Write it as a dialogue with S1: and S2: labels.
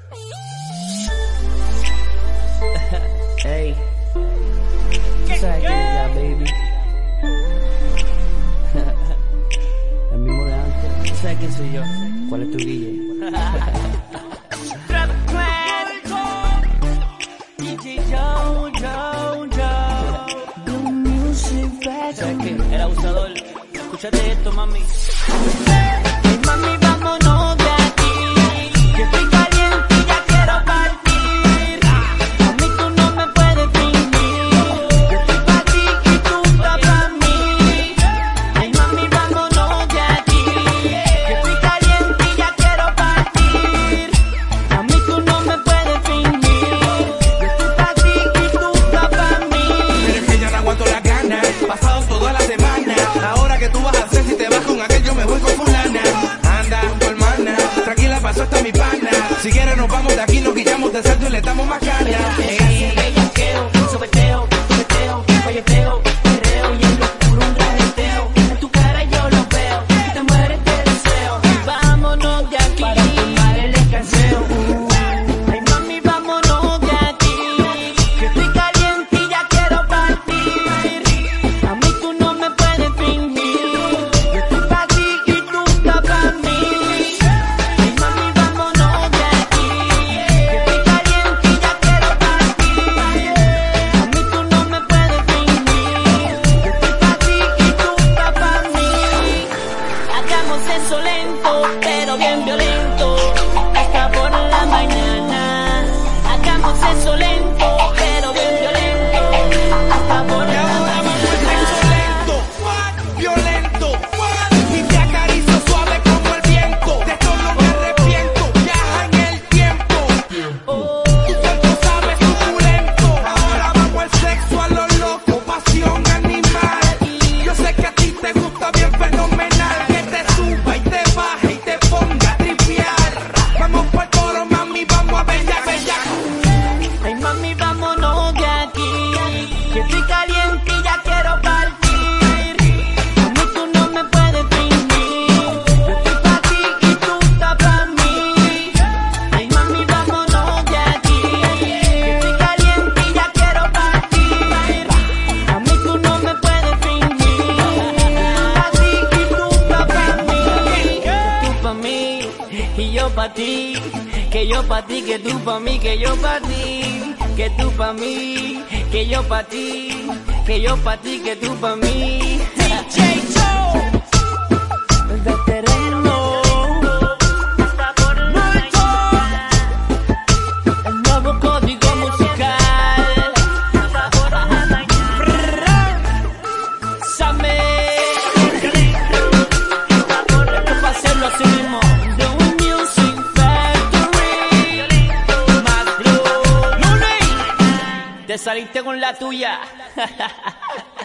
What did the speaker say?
S1: Hey, tú sabes que ya, baby. El mismo de antes. ¿Tú sabes quién soy yo? ¿Cuál es tu guille? ¿Sabes qué? El abusador. Escúchate esto, mami.
S2: Mami, vámonos de aquí. Yo estoy caliente y ya quiero partir. A mí tú no me puedes fingir. Yo estoy pa' ti y tú estás pa' mí. Ay, mami, vámonos de aquí. Yo estoy caliente y ya quiero partir. A mí tú no me puedes fingir. Yo estoy pa' ti y tú estás pa' mí.
S3: Pero es que ya no aguanto las ganas. Pasado toda la semana. Ahora que tú vas a hacer si te vas con aquel, yo me voy con fulana. Anda con tu hermana, tranquila, pasó hasta mi pana. Si quieres nos vamos de aquí, nos quitamos de salto y le damos más ganas.
S2: Bellaqueo, sobeteo, falleteo, perreo y en lo oscuro un trajeteo. En tu cara yo lo veo, te mueres de deseo. Vámonos de aquí para tomar el descanseo. Ay, mami, vámonos de aquí. Que estoy caliente y ya quiero partir. A mí tú no me puedes fingir. Yo estoy pa' ti y tú estás pa' mí. Ay, mami, vámonos de aquí. Que estoy caliente y ya quiero partir. A mí tú no me puedes fingir. Yo estoy pa' ti y tú estás pa' mí. Hagamos eso lento, pero bien violento, hasta por la mañana. Hagamos eso lento, pero bien violento, hasta por
S3: Y
S2: la
S3: ahora vamos al sexo
S2: mañana.
S3: lento, violento, y te acaricio suave como el viento. De todo me arrepiento, viaja en el tiempo. Tu cuerpo sabe suculento. Ahora vamos al sexo a lo loco, pasión animal. Yo sé que a ti te gusta bien fenomenal, que te suba y te baje y te ponga a tripear. Vamos por coro, mami, vamos a bella.
S2: Ay, mami, vámonos de aquí. Que estoy caliente y ya quiero partir. A mí tú no me puedes fingir. Yo estoy pa' ti y tú estás pa' mí. Ay, mami, vámonos de aquí. Que estoy caliente y ya quiero partir. A mí tú no me puedes fingir. Yo estoy pa' ti y tú estás pa' mí. Que tú pa' mí y yo pa' ti. Que yo pa' ti, que tú pa' mí, que yo pa' ti. Que tú pa' mí, que yo pa' ti. Que yo pa' ti, que tú pa' mí. DJ Joe, el veterano. Hasta por la mañana. El nuevo código musical. Hasta por la mañana. Same. Hasta por la mañana. Pa' hacerlo así mismo. The Music Factory. Más Blue. Te saliste con la tuya.